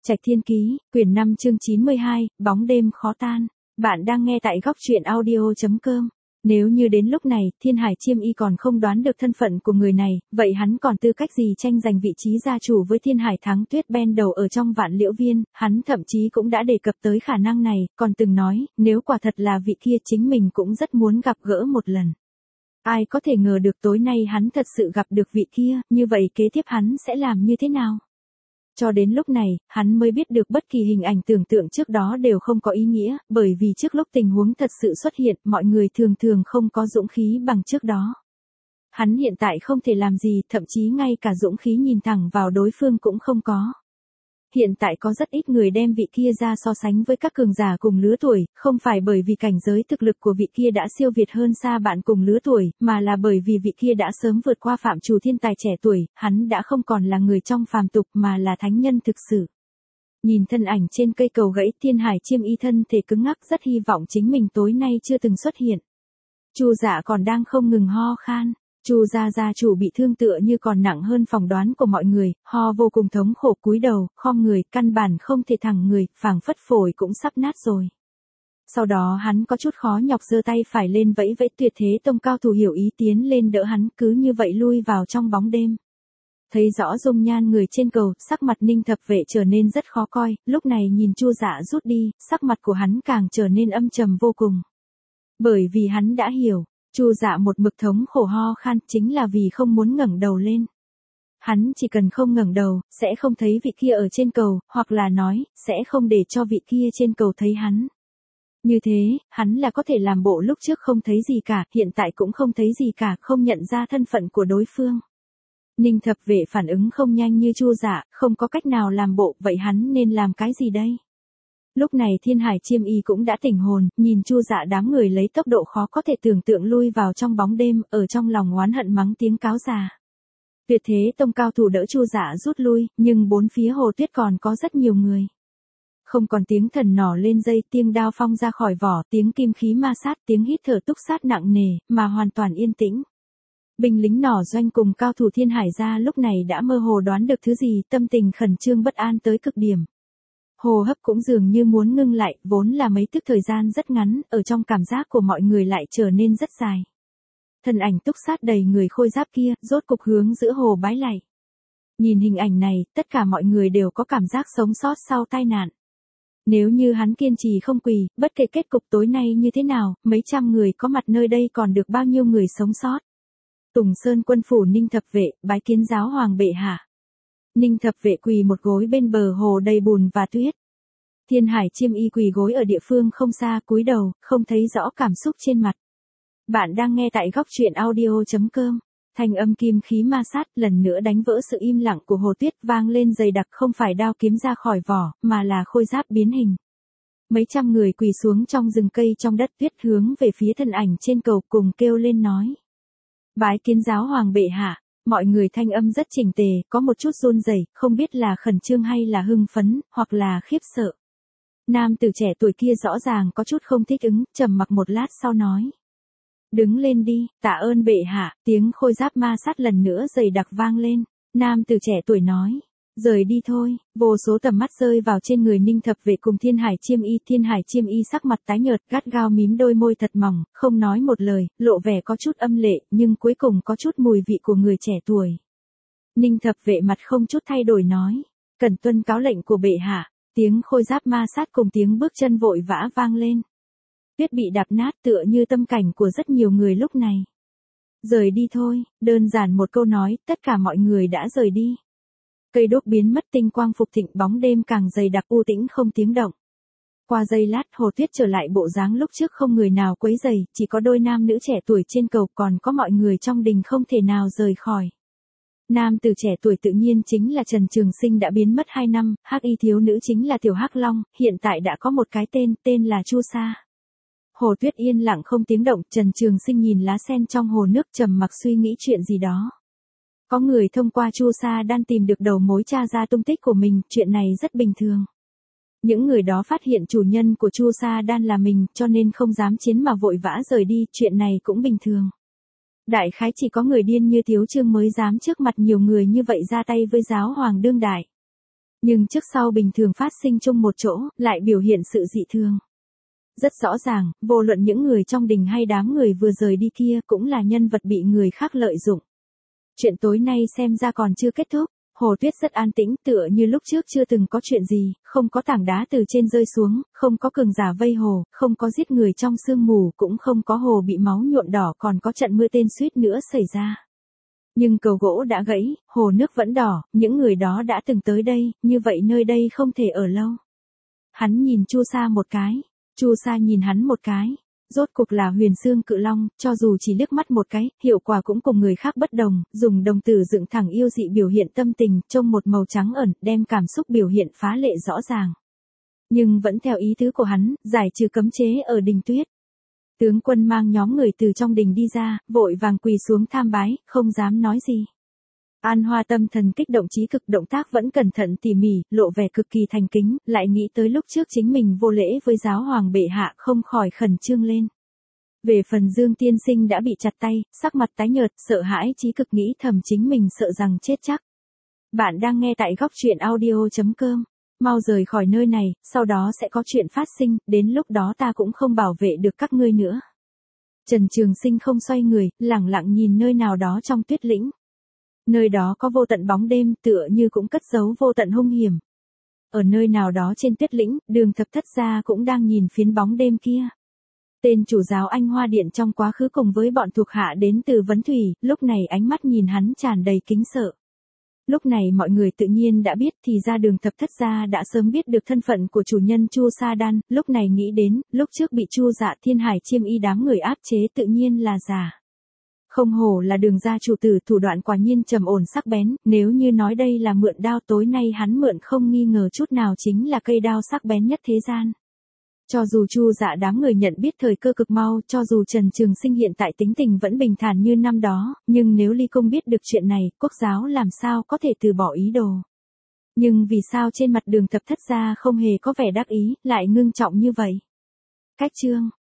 Trạch Thiên Ký, quyển 5 chương 92, bóng đêm khó tan. Bạn đang nghe tại góc truyện audio.com. Nếu như đến lúc này, Thiên Hải Chiêm Y còn không đoán được thân phận của người này, vậy hắn còn tư cách gì tranh giành vị trí gia chủ với Thiên Hải Thắng Tuyết Ben đầu ở trong Vạn Liễu Viên, hắn thậm chí cũng đã đề cập tới khả năng này, còn từng nói, nếu quả thật là vị kia chính mình cũng rất muốn gặp gỡ một lần. Ai có thể ngờ được tối nay hắn thật sự gặp được vị kia, như vậy kế tiếp hắn sẽ làm như thế nào? Cho đến lúc này, hắn mới biết được bất kỳ hình ảnh tưởng tượng trước đó đều không có ý nghĩa, bởi vì trước lúc tình huống thật sự xuất hiện, mọi người thường không có dũng khí bằng trước đó. Hắn hiện tại không thể làm gì, thậm chí ngay cả dũng khí nhìn thẳng vào đối phương cũng không có. Hiện tại có rất ít người đem vị kia ra so sánh với các cường giả cùng lứa tuổi, không phải bởi vì cảnh giới thực lực của vị kia đã siêu việt hơn xa bạn cùng lứa tuổi, mà là bởi vì vị kia đã sớm vượt qua phạm trù thiên tài trẻ tuổi, hắn đã không còn là người trong phàm tục mà là thánh nhân thực sự. Nhìn thân ảnh trên cây cầu gãy, Thiên Hải Chiêm Y thân thể cứng ngắc rất hy vọng chính mình tối nay chưa từng xuất hiện. Chu Dạ còn đang không ngừng ho khan. Chu gia chủ bị thương tựa như còn nặng hơn phỏng đoán của mọi người, ho vô cùng thống khổ cúi đầu, khom người, căn bản không thể thẳng người, phảng phất phổi cũng sắp nát rồi. Sau đó hắn có chút khó nhọc giơ tay phải lên vẫy vẫy, Tuyệt Thế Tông cao thủ hiểu ý tiến lên đỡ hắn, cứ như vậy lui vào trong bóng đêm. Thấy rõ dung nhan người trên cầu, sắc mặt Ninh Thập Vệ trở nên rất khó coi, lúc này nhìn Chu Dạ rút đi, sắc mặt của hắn càng trở nên âm trầm vô cùng. Bởi vì hắn đã hiểu. Chu Dạ một mực thống khổ ho khan chính là vì không muốn ngẩng đầu lên. Hắn chỉ cần không ngẩng đầu, sẽ không thấy vị kia ở trên cầu, hoặc là nói, sẽ không để cho vị kia trên cầu thấy hắn. Như thế, hắn là có thể làm bộ lúc trước không thấy gì cả, hiện tại cũng không thấy gì cả, không nhận ra thân phận của đối phương. Ninh Thập Vệ phản ứng không nhanh như Chu Dạ, không có cách nào làm bộ, vậy hắn nên làm cái gì đây? Lúc này Thiên Hải Chiêm Y cũng đã tỉnh hồn, nhìn Chu Dạ đám người lấy tốc độ khó có thể tưởng tượng lui vào trong bóng đêm, ở trong lòng oán hận mắng tiếng cáo già. Tuyệt Thế Tông cao thủ đỡ Chu Dạ rút lui, nhưng bốn phía hồ tuyết còn có rất nhiều người. Không còn tiếng thần nỏ lên dây, tiếng đao phong ra khỏi vỏ, tiếng kim khí ma sát, tiếng hít thở túc sát nặng nề, mà hoàn toàn yên tĩnh. Binh lính nỏ doanh cùng cao thủ Thiên Hải gia lúc này đã mơ hồ đoán được thứ gì, tâm tình khẩn trương bất an tới cực điểm. Hô hấp cũng dường như muốn ngưng lại, vốn là mấy tức thời gian rất ngắn, ở trong cảm giác của mọi người lại trở nên rất dài. Thân ảnh túc sát đầy người khôi giáp kia, rốt cục hướng giữa hồ bái lạy. Nhìn hình ảnh này, tất cả mọi người đều có cảm giác sống sót sau tai nạn. Nếu như hắn kiên trì không quỳ, bất kể kết cục tối nay như thế nào, mấy trăm người có mặt nơi đây còn được bao nhiêu người sống sót. Tùng Sơn quân phủ Ninh Thập Vệ, bái kiến giáo hoàng bệ hạ. Ninh Thập Vệ quỳ một gối bên bờ hồ đầy bùn và tuyết. Thiên Hải Chiêm Y quỳ gối ở địa phương không xa, cúi đầu, không thấy rõ cảm xúc trên mặt. Bạn đang nghe tại góc truyện audio.com. Thanh âm kim khí ma sát lần nữa đánh vỡ sự im lặng của hồ tuyết, vang lên dày đặc, không phải đao kiếm ra khỏi vỏ, mà là khôi giáp biến hình. Mấy trăm người quỳ xuống trong rừng cây trong đất tuyết, hướng về phía thân ảnh trên cầu, cùng kêu lên nói: Bái kiến giáo hoàng bệ hạ. Mọi người thanh âm rất chỉnh tề, có một chút run rẩy, không biết là khẩn trương hay là hưng phấn, hoặc là khiếp sợ. Nam tử trẻ tuổi kia rõ ràng có chút không thích ứng, trầm mặc một lát sau nói: Đứng lên đi, tạ ơn bệ hạ. Tiếng khôi giáp ma sát lần nữa dày đặc vang lên. Nam tử trẻ tuổi nói: Rời đi thôi. Vô số tầm mắt rơi vào trên người Ninh Thập Vệ cùng Thiên Hải Chiêm Y. Thiên Hải Chiêm Y sắc mặt tái nhợt, gắt gao mím đôi môi thật mỏng, không nói một lời, lộ vẻ có chút âm lệ, nhưng cuối cùng có chút mùi vị của người trẻ tuổi. Ninh Thập Vệ mặt không chút thay đổi nói: Cần tuân cáo lệnh của bệ hạ. Tiếng khôi giáp ma sát cùng tiếng bước chân vội vã vang lên. Tuyết bị đạp nát tựa như tâm cảnh của rất nhiều người lúc này. Rời đi thôi, đơn giản một câu nói, tất cả mọi người đã rời đi. Cây đuốc biến mất, tinh quang phục thịnh, bóng đêm càng dày đặc, u tĩnh không tiếng động. Qua giây lát, hồ tuyết trở lại bộ dáng lúc trước, không người nào quấy rầy, chỉ có đôi nam nữ trẻ tuổi trên cầu, còn có mọi người trong đình không thể nào rời khỏi. Nam tử trẻ tuổi tự nhiên chính là Trần Trường Sinh, đã biến mất 2 năm, hắc y thiếu nữ chính là Tiểu Hắc Long, hiện tại đã có một cái tên là Chu Sa. Hồ tuyết yên lặng không tiếng động, Trần Trường Sinh nhìn lá sen trong hồ nước, trầm mặc suy nghĩ chuyện gì đó. Có người thông qua Chu Sa Đan tìm được đầu mối tra ra tung tích của mình, chuyện này rất bình thường. Những người đó phát hiện chủ nhân của Chu Sa Đan là mình, cho nên không dám chiến mà vội vã rời đi, chuyện này cũng bình thường. Đại khái chỉ có người điên như Thiếu Chương mới dám trước mặt nhiều người như vậy ra tay với giáo hoàng đương đại. Nhưng trước sau bình thường phát sinh chung một chỗ, lại biểu hiện sự dị thường. Rất rõ ràng, vô luận những người trong đình hay đám người vừa rời đi kia cũng là nhân vật bị người khác lợi dụng. Chuyện tối nay xem ra còn chưa kết thúc. Hồ Tuyết rất an tĩnh, tựa như lúc trước chưa từng có chuyện gì, không có tảng đá từ trên rơi xuống, không có cường giả vây hồ, không có giết người trong sương mù, cũng không có hồ bị máu nhuộm đỏ, còn có trận mưa tên suýt nữa xảy ra. Nhưng cầu gỗ đã gãy, hồ nước vẫn đỏ, những người đó đã từng tới đây, như vậy nơi đây không thể ở lâu. Hắn nhìn Chu Sa một cái, Chu Sa nhìn hắn một cái. Rốt cuộc là Huyền Xương Cự Long, cho dù chỉ liếc mắt một cái, hiệu quả cũng cùng người khác bất đồng, dùng đồng tử dựng thẳng yêu dị biểu hiện tâm tình, trông một màu trắng ẩn, đem cảm xúc biểu hiện phá lệ rõ ràng. Nhưng vẫn theo ý tứ của hắn, giải trừ cấm chế ở đình tuyết. Tướng quân mang nhóm người từ trong đình đi ra, vội vàng quỳ xuống tham bái, không dám nói gì. An Hoa tâm thần kích động chí cực, động tác vẫn cẩn thận tỉ mỉ, lộ vẻ cực kỳ thành kính, lại nghĩ tới lúc trước chính mình vô lễ với giáo hoàng bệ hạ, không khỏi khẩn trương lên. Về phần Dương tiên sinh đã bị chặt tay, sắc mặt tái nhợt, sợ hãi chí cực, nghĩ thầm chính mình sợ rằng chết chắc. Bạn đang nghe tại góc truyện audio.com. Mau rời khỏi nơi này, sau đó sẽ có chuyện phát sinh, đến lúc đó ta cũng không bảo vệ được các ngươi nữa. Trần Trường Sinh không xoay người, lẳng lặng nhìn nơi nào đó trong tuyết lĩnh. Nơi đó có vô tận bóng đêm, tựa như cũng cất giấu vô tận hung hiểm. Ở nơi nào đó trên tuyết lĩnh, Đường Thập Thất gia cũng đang nhìn phiến bóng đêm kia. Tên chủ giáo Anh Hoa Điện trong quá khứ cùng với bọn thuộc hạ đến từ Vấn Thủy, lúc này ánh mắt nhìn hắn tràn đầy kính sợ. Lúc này mọi người tự nhiên đã biết, thì ra Đường Thập Thất gia đã sớm biết được thân phận của chủ nhân Chu Sa Đan, lúc này nghĩ đến, lúc trước bị Chu Dạ Thiên Hải Chiêm Y đám người áp chế tự nhiên là giả. Không hổ là Đường gia chủ tử, thủ đoạn quả nhiên trầm ổn sắc bén, nếu như nói đây là mượn đao, tối nay hắn mượn không nghi ngờ chút nào chính là cây đao sắc bén nhất thế gian. Cho dù Chu Dạ đám người nhận biết thời cơ cực mau, cho dù Trần Trường Sinh hiện tại tính tình vẫn bình thản như năm đó, nhưng nếu Ly Cung biết được chuyện này, quốc giáo làm sao có thể từ bỏ ý đồ. Nhưng vì sao trên mặt Đường Thập Thất gia không hề có vẻ đắc ý, lại ngưng trọng như vậy? Cách chương